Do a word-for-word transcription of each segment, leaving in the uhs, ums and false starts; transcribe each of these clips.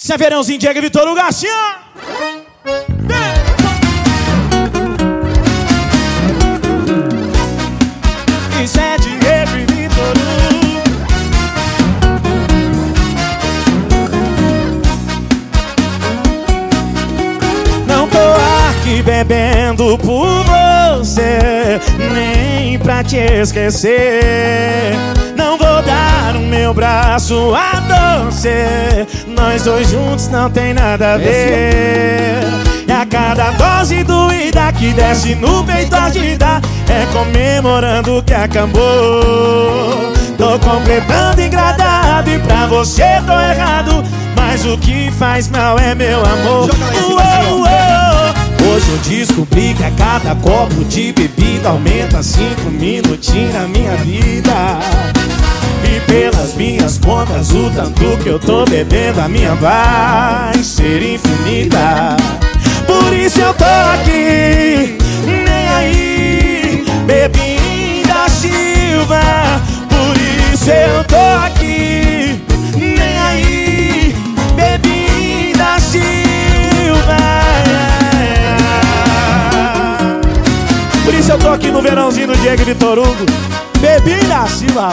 Isso é verãozinho, Diego e Vitor Hugo, assim, ó. Isso é Diego e Vitor Hugo. Não tô aqui bebendo por você, nem pra te esquecer. Não vou dar o meu braço a você, nós dois juntos não tem nada a ver. E a cada dose doída que desce no peito a te dar, é comemorando que acabou. Tô completando engradado e pra você tô errado, mas o que faz mal é meu amor. Uou, uou. Hoje eu descobri que a cada copo de bebida aumenta cinco minutinhos na minha vida. E pelas minhas contas, o tanto que eu tô bebendo, a minha vai ser infinita. Por isso eu tô aqui, nem aí, bebida Silva. Por isso eu tô aqui, nem aí, bebida Silva. Por isso eu tô aqui no verãozinho do Diego e Vitor Hugo, bebida Silva.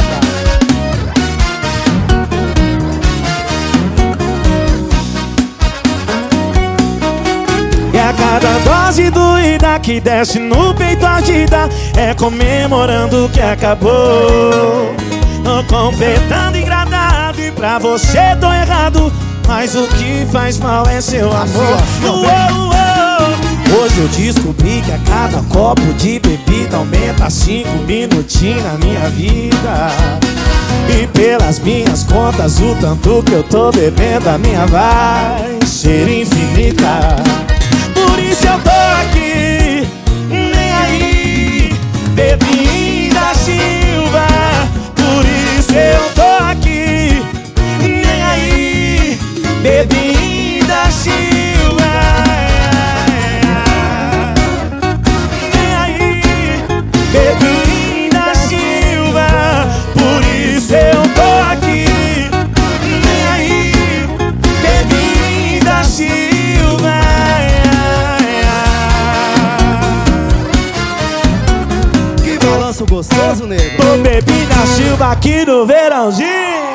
E a cada dose doída que desce no peito agita, é comemorando que acabou. Tô completando engradado e pra você tô errado, mas o que faz mal é seu amor. Uou, uou. Hoje eu descobri que a cada copo de bebida aumenta cinco minutinhos na minha vida. E pelas minhas contas, o tanto que eu tô bebendo, a minha vai ser infinita. Por isso eu tô aqui, nem aí, bebida Silva. Por isso eu tô aqui, nem aí, bebida Silva. Nem aí, bebida Silva. Por isso eu tô aqui, nem aí, bebida Silva. Gostoso, nego. Tô bebida Silva aqui no verãozinho.